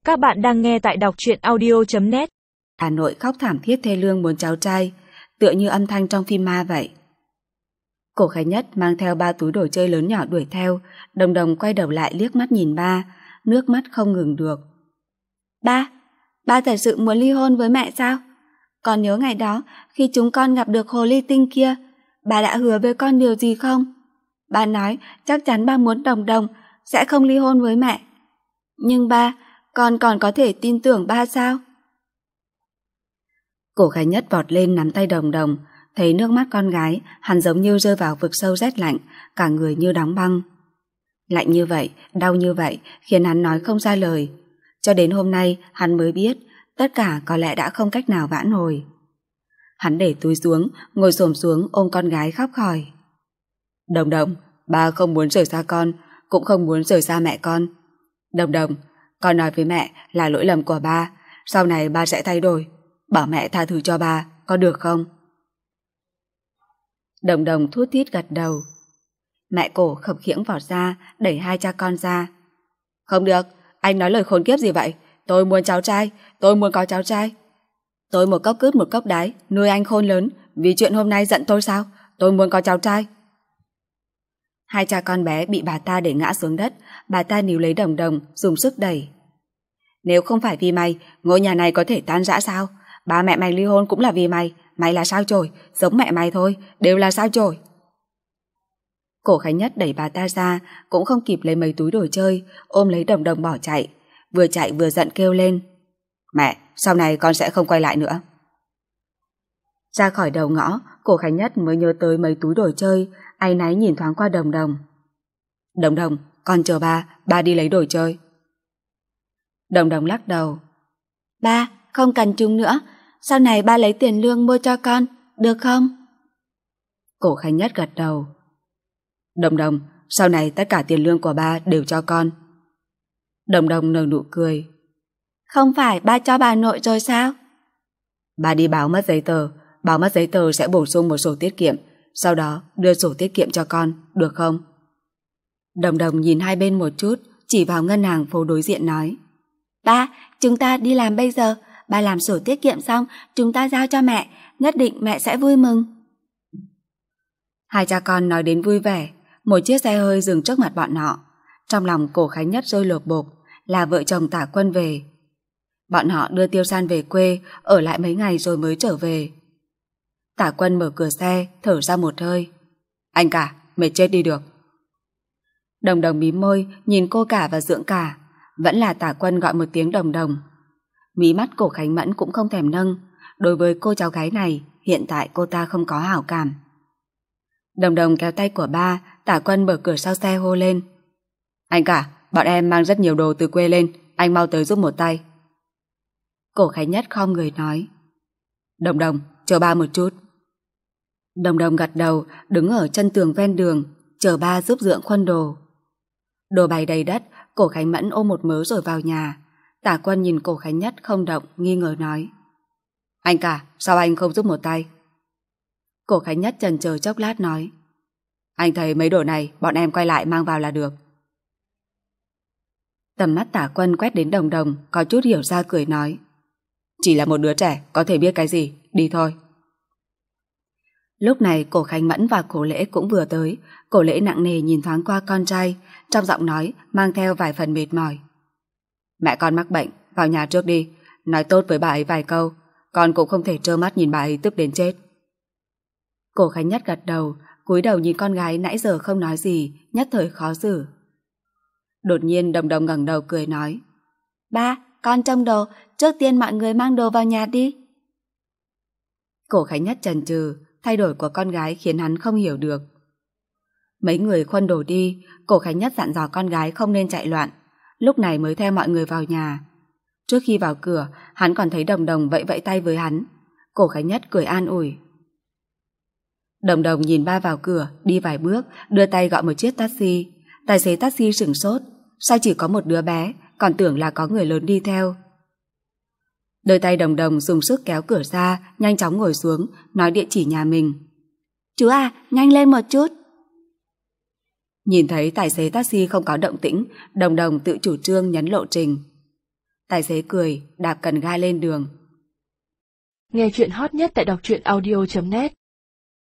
Các bạn đang nghe tại đọc truyện audio.net. Hà Nội khóc thảm thiết thê lương muốn cháu trai, tựa như âm thanh trong phim ma vậy. Cổ Khánh Nhất mang theo 3 túi đồ chơi lớn nhỏ đuổi theo, Đồng Đồng quay đầu lại liếc mắt nhìn ba, nước mắt không ngừng được. Ba thật sự muốn ly hôn với mẹ sao? Còn nhớ ngày đó khi chúng con gặp được hồ ly tinh kia, ba đã hứa với con điều gì không? Ba nói chắc chắn ba muốn Đồng Đồng sẽ không ly hôn với mẹ. Nhưng ba, con còn có thể tin tưởng ba sao? Cổ Khánh Nhất vọt lên nắm tay Đồng Đồng, thấy nước mắt con gái, hắn giống như rơi vào vực sâu rét lạnh, cả người như đóng băng. Lạnh như vậy, đau như vậy, khiến hắn nói không ra lời. Cho đến hôm nay, hắn mới biết, tất cả có lẽ đã không cách nào vãn hồi. Hắn để túi xuống, ngồi xổm xuống ôm con gái khóc khòi. Đồng Đồng, ba không muốn rời xa con, cũng không muốn rời xa mẹ con. Đồng Đồng, con nói với mẹ là lỗi lầm của ba, sau này ba sẽ thay đổi. Bảo mẹ tha thứ cho ba, có được không? Đồng Đồng thút thít gật đầu. Mẹ Cổ khập khiễng vọt ra, đẩy hai cha con ra. Không được, anh nói lời khốn kiếp gì vậy? Tôi muốn cháu trai, tôi muốn có cháu trai. Tôi một cốc cứt một cốc đái, nuôi anh khôn lớn, vì chuyện hôm nay giận tôi sao? Tôi muốn có cháu trai. Hai cha con bé bị bà ta đẩy ngã xuống đất, bà ta níu lấy Đồng Đồng, dùng sức đẩy. Nếu không phải vì mày, ngôi nhà này có thể tan rã sao? Ba mẹ mày ly hôn cũng là vì mày, mày là sao chổi, giống mẹ mày thôi, đều là sao chổi. Cổ Khánh Nhất đẩy bà ta ra, cũng không kịp lấy mấy túi đồ chơi, ôm lấy Đồng Đồng bỏ chạy vừa giận kêu lên. Mẹ, sau này con sẽ không quay lại nữa. Ra khỏi đầu ngõ, Cổ Khánh Nhất mới nhớ tới mấy túi đồ chơi, áy náy nhìn thoáng qua Đồng Đồng. Đồng Đồng, con chờ ba đi lấy đồ chơi. Đồng Đồng lắc đầu. Ba, không cần chúng nữa, sau này ba lấy tiền lương mua cho con, được không? Cổ Khánh Nhất gật đầu. Đồng Đồng, sau này tất cả tiền lương của ba đều cho con. Đồng Đồng nở nụ cười. Không phải ba cho bà nội rồi sao? Ba đi báo mất giấy tờ sẽ bổ sung một sổ tiết kiệm, sau đó đưa sổ tiết kiệm cho con, được không? Đồng Đồng nhìn hai bên một chút, chỉ vào ngân hàng phố đối diện nói. Ba, chúng ta đi làm bây giờ, ba làm sổ tiết kiệm xong, chúng ta giao cho mẹ, nhất định mẹ sẽ vui mừng. Hai cha con nói đến vui vẻ, một chiếc xe hơi dừng trước mặt bọn họ. Trong lòng Cổ Khánh Nhất rơi lột bột, là vợ chồng Tả Quân về. Bọn họ đưa Tiêu San về quê, ở lại mấy ngày rồi mới trở về. Tả Quân mở cửa xe, thở ra một hơi. Anh cả, mệt chết đi được. Đồng Đồng mím môi, nhìn cô cả và Dượng cả. Vẫn là Tả Quân gọi một tiếng Đồng Đồng. Mí mắt Cổ Khánh Mẫn cũng không thèm nâng. Đối với cô cháu gái này, hiện tại cô ta không có hảo cảm. Đồng Đồng kéo tay của ba, Tả Quân mở cửa sau xe hô lên. Anh cả, bọn em mang rất nhiều đồ từ quê lên, anh mau tới giúp một tay. Cổ Khánh Nhất khom người nói. Đồng Đồng, chờ ba một chút. Đồng Đồng gật đầu, đứng ở chân tường ven đường, chờ ba giúp Dượng khuân đồ. Đồ bày đầy đất, Cổ Khánh Mẫn ôm một mớ rồi vào nhà. Tả Quân nhìn Cổ Khánh Nhất không động, nghi ngờ nói. Anh cả, sao anh không giúp một tay? Cổ Khánh Nhất chần chờ chốc lát nói. Anh thấy mấy đồ này, bọn em quay lại mang vào là được. Tầm mắt Tả Quân quét đến Đồng Đồng, có chút hiểu ra cười nói. Chỉ là một đứa trẻ, có thể biết cái gì, đi thôi. Lúc này Cổ Khánh Mẫn và Cổ Lễ cũng vừa tới. Cổ Lễ nặng nề nhìn thoáng qua con trai, trong giọng nói mang theo vài phần mệt mỏi. Mẹ con mắc bệnh, vào nhà trước đi, nói tốt với bà ấy vài câu, con cũng không thể trơ mắt nhìn bà ấy tức đến chết. Cổ Khánh Nhất gật đầu, cúi đầu nhìn con gái nãy giờ không nói gì, nhất thời khó xử. Đột nhiên Đồng Đồng ngẩng đầu cười nói. Ba, con trông đồ, trước tiên mọi người mang đồ vào nhà đi. Cổ Khánh Nhất chần chừ, thay đổi của con gái khiến hắn không hiểu được. Mấy người khuân đồ đi, Cổ Khánh Nhất dặn dò con gái không nên chạy loạn, lúc này mới theo mọi người vào nhà. Trước khi vào cửa, hắn còn thấy Đồng Đồng vẫy vẫy tay với hắn. Cổ Khánh Nhất cười an ủi. Đồng Đồng nhìn ba vào cửa, đi vài bước, đưa tay gọi một chiếc taxi. Tài xế taxi sửng sốt, sao chỉ có một đứa bé, còn tưởng là có người lớn đi theo. Đôi tay Đồng Đồng dùng sức kéo cửa ra, nhanh chóng ngồi xuống, nói địa chỉ nhà mình. Chú à, nhanh lên một chút. Nhìn thấy tài xế taxi không có động tĩnh, Đồng Đồng tự chủ trương nhấn lộ trình. Tài xế cười, đạp cần ga lên đường. Nghe chuyện hot nhất tại đọc truyện audio.net